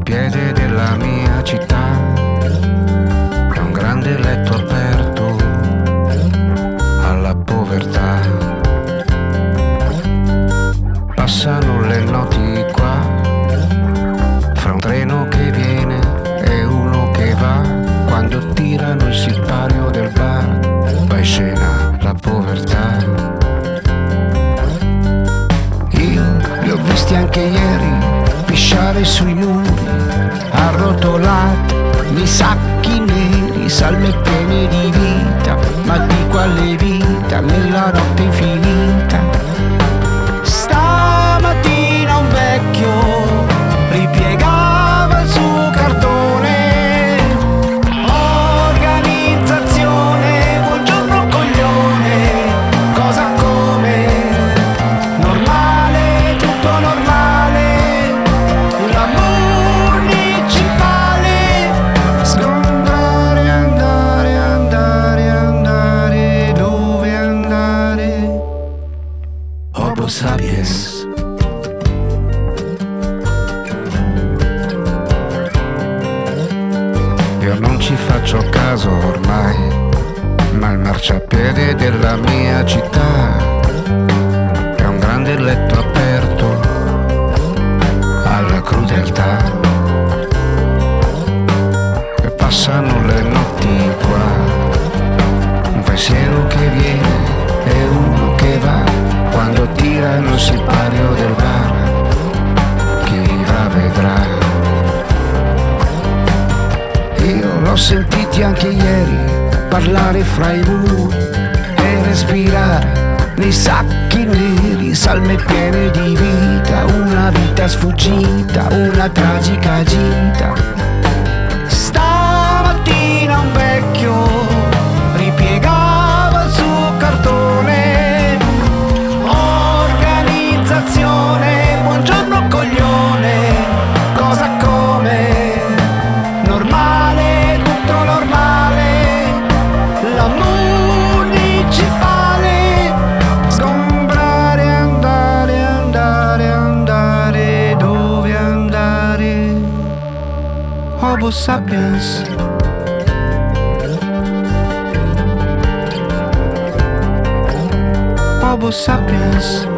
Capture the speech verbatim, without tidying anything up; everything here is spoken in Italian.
marciapiede della mia città è un grande letto aperto alla povertà. Passano le notti qua, fra un treno che viene e uno che va, quando tirano il sipario del bar, va in scena la povertà. Io li ho visti anche ieri pisciare sui muri, arrotolati nei sacchi neri, salme piene di vita, ma di quale vita nella notte infinita. Stamattina un vecchio ripiegava il suo cartone, organizzazione, buongiorno coglione, cosa come, normale, tutto normale, la municipale, sgombrare, andare, andare, andare, dove andare, Homo sapiens. Io non ci faccio caso ormai, ma il marciapiede della mia città è un grande letto aperto alla crudeltà. E passano le notti qua, un pensiero che viene e uno che va, quando tirano il sipario del bar, chi vivrà vedrà. Io l'ho sentiti anche ieri parlare fra i muri e respirare nei sacchi neri, salme piene di vita, una vita sfuggita, una tragica gita. Stamattina un vecchio ripiegava il suo cartone, organizzazione, buongiorno coglione, cosa come, normale, tutto normale, la municipale, sgombrare, andare, andare, andare, dove andare, Homo sapiens. Homo sapiens.